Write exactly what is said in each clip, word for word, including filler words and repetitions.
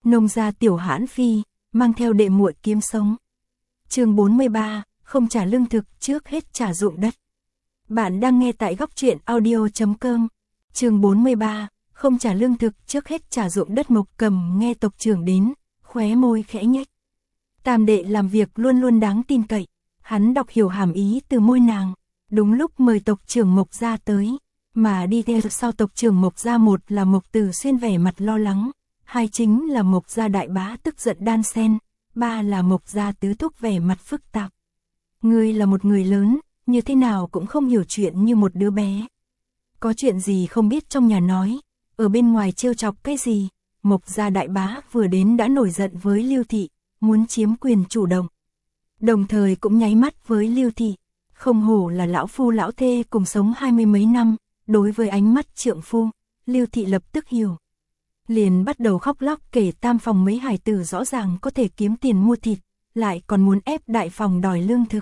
Nông gia Tiểu Hãn Phi, mang theo đệ muội kiếm sống. Chương bốn mươi ba, không trả lương thực, trước hết trả ruộng đất. Bạn đang nghe tại góc truyện audio chấm com. Chương bốn mươi ba, không trả lương thực, trước hết trả ruộng đất. Mộc Cầm nghe tộc trưởng đến, khóe môi khẽ nhếch. Tam đệ làm việc luôn luôn đáng tin cậy, hắn đọc hiểu hàm ý từ môi nàng. Đúng lúc mời tộc trưởng Mộc gia tới, mà đi theo sau tộc trưởng Mộc gia, một là Mộc Tử Xuyên vẻ mặt lo lắng, hai chính là Mộc gia đại bá tức giận đan xen, ba là Mộc gia tứ thúc vẻ mặt phức tạp. Ngươi là một người lớn, như thế nào cũng không hiểu chuyện như một đứa bé. Có chuyện gì không biết trong nhà nói, ở bên ngoài trêu chọc cái gì? Mộc gia đại bá vừa đến đã nổi giận với Lưu Thị, muốn chiếm quyền chủ động. Đồng thời cũng nháy mắt với Lưu Thị, không hổ là lão phu lão thê cùng sống hai mươi mấy năm, đối với ánh mắt trượng phu, Lưu Thị lập tức hiểu. Liền bắt đầu khóc lóc kể tam phòng mấy hài tử rõ ràng có thể kiếm tiền mua thịt, lại còn muốn ép đại phòng đòi lương thực.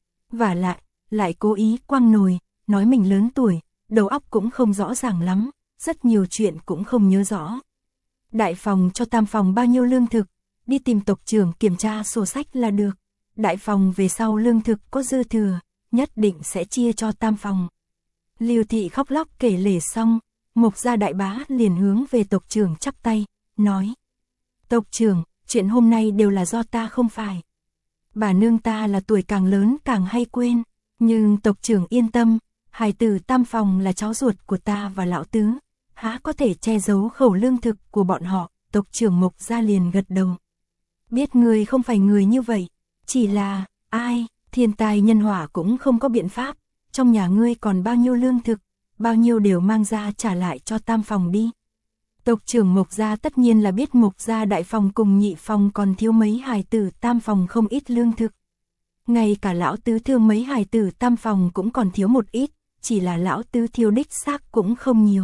Và lại, lại cố ý quăng nồi, nói mình lớn tuổi, đầu óc cũng không rõ ràng lắm, rất nhiều chuyện cũng không nhớ rõ. Đại phòng cho tam phòng bao nhiêu lương thực, đi tìm tộc trưởng kiểm tra sổ sách là được. Đại phòng về sau lương thực có dư thừa, nhất định sẽ chia cho tam phòng. Lưu Thị khóc lóc kể lể xong, Mộc gia đại bá liền hướng về tộc trưởng chắp tay, nói: Tộc trưởng, chuyện hôm nay đều là do ta không phải. Bà nương ta là tuổi càng lớn càng hay quên, nhưng tộc trưởng yên tâm, hài tử tam phòng là cháu ruột của ta và lão tứ, há có thể che giấu khẩu lương thực của bọn họ. Tộc trưởng Mộc gia liền gật đầu. Biết ngươi không phải người như vậy, chỉ là, ai, thiên tai nhân họa cũng không có biện pháp, trong nhà ngươi còn bao nhiêu lương thực, bao nhiêu đều mang ra trả lại cho tam phòng đi. Tộc trưởng Mộc gia tất nhiên là biết Mộc gia đại phòng cùng nhị phòng còn thiếu mấy hài tử tam phòng không ít lương thực. Ngay cả lão tứ thương mấy hài tử tam phòng cũng còn thiếu một ít, chỉ là lão tứ thiếu đích xác cũng không nhiều.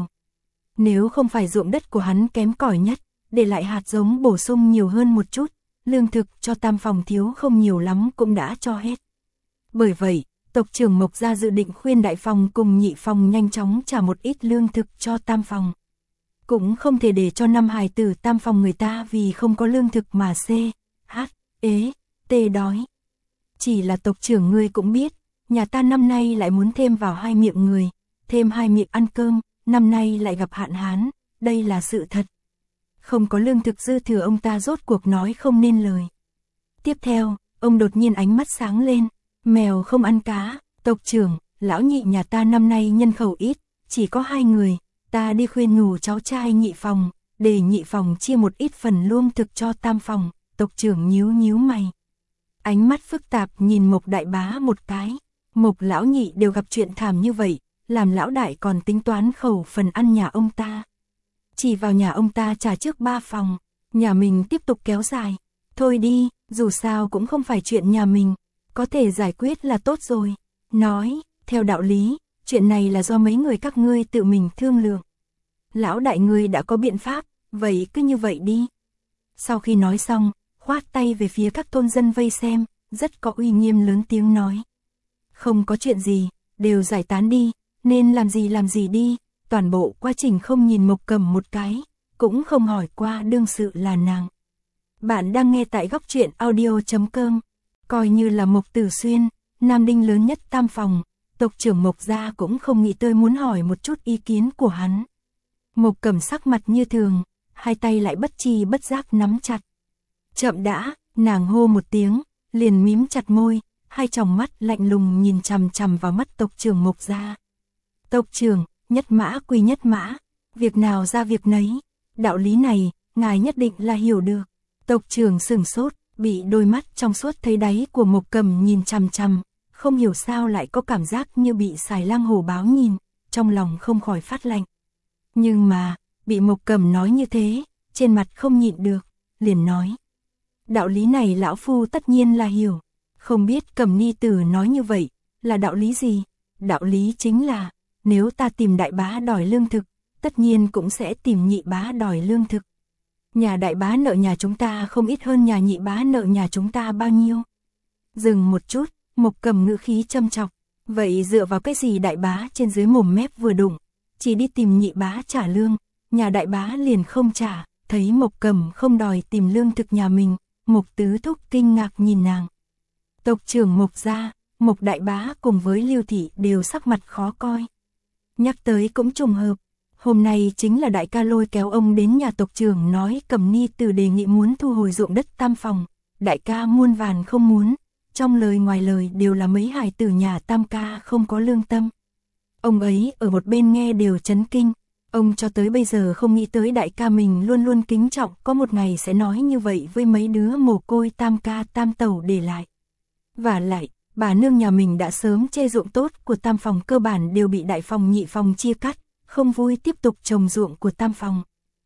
Nếu không phải ruộng đất của hắn kém cỏi nhất, để lại hạt giống bổ sung nhiều hơn một chút, lương thực cho tam phòng thiếu không nhiều lắm cũng đã cho hết. Bởi vậy, tộc trưởng Mộc gia dự định khuyên đại phòng cùng nhị phòng nhanh chóng trả một ít lương thực cho tam phòng. Cũng không thể để cho năm hài tử tam phòng người ta vì không có lương thực mà xê, hát, ế, tê đói. Chỉ là tộc trưởng ngươi cũng biết, nhà ta năm nay lại muốn thêm vào hai miệng người, thêm hai miệng ăn cơm, năm nay lại gặp hạn hán, đây là sự thật. Không có lương thực dư thừa, ông ta rốt cuộc nói không nên lời. Tiếp theo, ông đột nhiên ánh mắt sáng lên, mèo không ăn cá, tộc trưởng, lão nhị nhà ta năm nay nhân khẩu ít, chỉ có hai người, ta đi khuyên nhủ cháu trai nhị phòng, để nhị phòng chia một ít phần lương thực cho tam phòng. Tộc trưởng nhíu nhíu mày, ánh mắt phức tạp nhìn Mộc đại bá một cái. Mộc lão nhị đều gặp chuyện thảm như vậy, làm lão đại còn tính toán khẩu phần ăn nhà ông ta. Chỉ vào nhà ông ta trả trước ba phòng, nhà mình tiếp tục kéo dài. Thôi đi, dù sao cũng không phải chuyện nhà mình, có thể giải quyết là tốt rồi. Nói, theo đạo lý, chuyện này là do mấy người các ngươi tự mình thương lượng. Lão đại ngươi đã có biện pháp, vậy cứ như vậy đi. Sau khi nói xong, khoát tay về phía các thôn dân vây xem, rất có uy nghiêm lớn tiếng nói. Không có chuyện gì, đều giải tán đi, nên làm gì làm gì đi. Toàn bộ quá trình không nhìn Mộc Cầm một cái, cũng không hỏi qua đương sự là nàng. Bạn đang nghe tại góc truyện audio chấm com. Coi như là Mộc Tử Xuyên, nam đinh lớn nhất tam phòng, tộc trưởng Mộc gia cũng không nghĩ tới muốn hỏi một chút ý kiến của hắn. Mộc Cầm sắc mặt như thường, hai tay lại bất chi bất giác nắm chặt. Chậm đã, nàng hô một tiếng, liền mím chặt môi, hai tròng mắt lạnh lùng nhìn chằm chằm vào mắt tộc trưởng Mộc gia. Tộc trưởng, nhất mã quy nhất mã, việc nào ra việc nấy, đạo lý này, ngài nhất định là hiểu được. Tộc trưởng sửng sốt, bị đôi mắt trong suốt thấy đáy của Mộc Cầm nhìn chằm chằm, không hiểu sao lại có cảm giác như bị xài lang hổ báo nhìn, trong lòng không khỏi phát lạnh. Nhưng mà, bị Mộc Cầm nói như thế, trên mặt không nhịn được, liền nói. Đạo lý này lão phu tất nhiên là hiểu, không biết Cầm ni tử nói như vậy, là đạo lý gì? Đạo lý chính là, nếu ta tìm đại bá đòi lương thực, tất nhiên cũng sẽ tìm nhị bá đòi lương thực. Nhà đại bá nợ nhà chúng ta không ít hơn nhà nhị bá nợ nhà chúng ta bao nhiêu. Dừng một chút, Mộc Cầm ngữ khí châm chọc. Vậy dựa vào cái gì đại bá trên dưới mồm mép vừa đụng, chỉ đi tìm nhị bá trả lương, nhà đại bá liền không trả. thấy Mộc Cẩm không đòi tìm lương thực nhà mình, Mộc Tứ Thúc kinh ngạc nhìn nàng. Tộc trưởng Mộc gia, Mộc Đại Bá cùng với Lưu Thị đều sắc mặt khó coi. Nhắc tới cũng trùng hợp, hôm nay chính là đại ca lôi kéo ông đến nhà tộc trưởng nói Cẩm Ni Tử đề nghị muốn thu hồi ruộng đất Tam Phòng, đại ca muôn vàn không muốn, trong lời ngoài lời đều là mấy hài tử nhà Tam ca không có lương tâm. Ông ấy ở một bên nghe đều chấn kinh, ông cho tới bây giờ không nghĩ tới đại ca mình luôn luôn kính trọng có một ngày sẽ nói như vậy với mấy đứa mồ côi Tam ca Tam tẩu để lại. Và lại, bà nương nhà mình đã sớm chê ruộng tốt của Tam Phòng cơ bản đều bị Đại Phòng Nhị Phòng chia cắt, không vui tiếp tục trồng ruộng của Tam Phòng.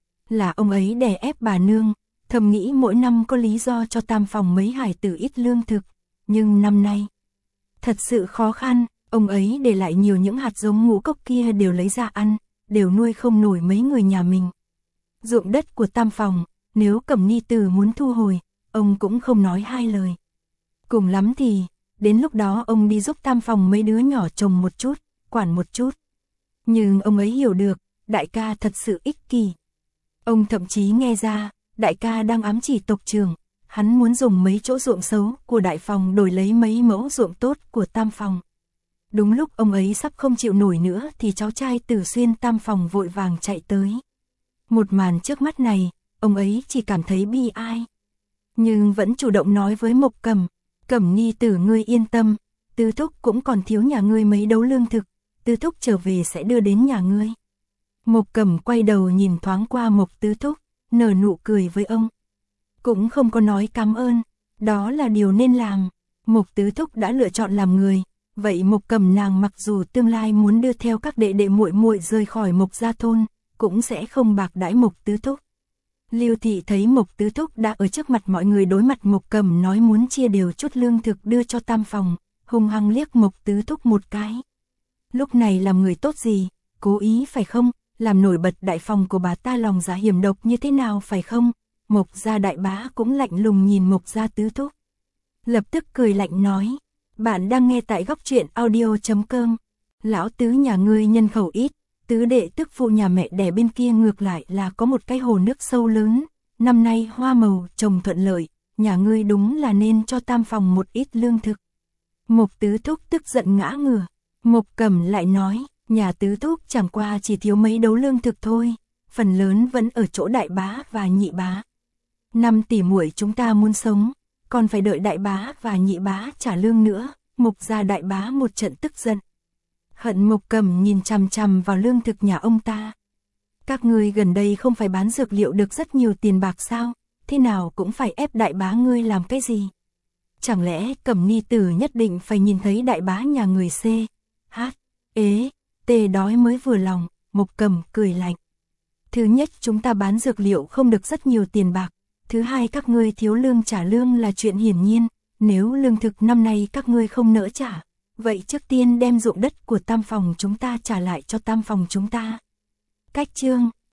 Là ông ấy đè ép bà nương, thầm nghĩ mỗi năm có lý do cho Tam Phòng mấy hài tử ít lương thực, nhưng năm nay thật sự khó khăn, ông ấy để lại nhiều những hạt giống ngũ cốc kia đều lấy ra ăn, đều nuôi không nổi mấy người nhà mình. Ruộng đất của Tam Phòng, nếu Cẩm Ni Tử muốn thu hồi, ông cũng không nói hai lời. Cùng lắm thì, đến lúc đó ông đi giúp Tam Phòng mấy đứa nhỏ trồng một chút, quản một chút. Nhưng ông ấy hiểu được, đại ca thật sự ích kỷ. Ông thậm chí nghe ra, đại ca đang ám chỉ tộc trưởng, hắn muốn dùng mấy chỗ ruộng xấu của Đại Phòng đổi lấy mấy mẫu ruộng tốt của Tam Phòng. Đúng lúc ông ấy sắp không chịu nổi nữa thì cháu trai Tử Xuyên Tam Phòng vội vàng chạy tới. Một màn trước mắt này, ông ấy chỉ cảm thấy bi ai. Nhưng vẫn chủ động nói với Mộc Cẩm, Cẩm Ni Tử ngươi yên tâm, Tứ Thúc cũng còn thiếu nhà ngươi mấy đấu lương thực, Tứ Thúc trở về sẽ đưa đến nhà ngươi. Mộc Cẩm quay đầu nhìn thoáng qua Mộc Tứ Thúc, nở nụ cười với ông. Cũng không có nói cảm ơn, đó là điều nên làm. Mộc Tứ Thúc đã lựa chọn làm người, vậy Mộc Cẩm nàng mặc dù tương lai muốn đưa theo các đệ đệ muội muội rời khỏi Mộc gia thôn, cũng sẽ không bạc đãi Mộc Tứ Thúc. Lưu Thị thấy Mộc Tứ Thúc đã ở trước mặt mọi người đối mặt Mộc Cẩm nói muốn chia đều chút lương thực đưa cho Tam Phòng, hung hăng liếc Mộc Tứ Thúc một cái. Lúc này làm người tốt gì, cố ý phải không, làm nổi bật Đại Phòng của bà ta lòng dạ hiểm độc như thế nào phải không? Mộc gia đại bá cũng lạnh lùng nhìn Mộc gia Tứ Thúc. Lập tức cười lạnh nói, bạn đang nghe tại góc truyện audio chấm com. Lão Tứ nhà ngươi nhân khẩu ít, tứ đệ tức phụ nhà mẹ đẻ bên kia ngược lại là có một cái hồ nước sâu lớn, năm nay hoa màu trồng thuận lợi, nhà ngươi đúng là nên cho Tam Phòng một ít lương thực. Mộc Tứ Thúc tức giận ngã ngửa, Mộc Cẩm lại nói, nhà Tứ Thúc chẳng qua chỉ thiếu mấy đấu lương thực thôi, phần lớn vẫn ở chỗ đại bá và nhị bá. Năm tỷ muội chúng ta muốn sống, còn phải đợi đại bá và nhị bá trả lương nữa. Mộc gia đại bá một trận tức giận. Hận Mộc Cẩm nhìn chằm chằm vào lương thực nhà ông ta. Các ngươi gần đây không phải bán dược liệu được rất nhiều tiền bạc sao, thế nào cũng phải ép đại bá ngươi làm cái gì? Chẳng lẽ Cẩm Ni Tử nhất định phải nhìn thấy đại bá nhà người C, H, ế, T đói mới vừa lòng? Mộc Cẩm cười lạnh. Thứ nhất chúng ta bán dược liệu không được rất nhiều tiền bạc, thứ hai các ngươi thiếu lương trả lương là chuyện hiển nhiên. Nếu lương thực năm nay các ngươi không nỡ trả, vậy trước tiên đem ruộng đất của Tam Phòng chúng ta trả lại cho Tam Phòng chúng ta. Cách chương